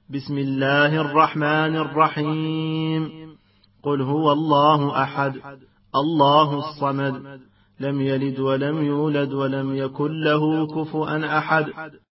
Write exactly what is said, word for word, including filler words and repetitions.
بسم الله الرحمن الرحيم. قل هو الله أحد الله الصمد لم يلد ولم يولد ولم يكن له كفوا أحد.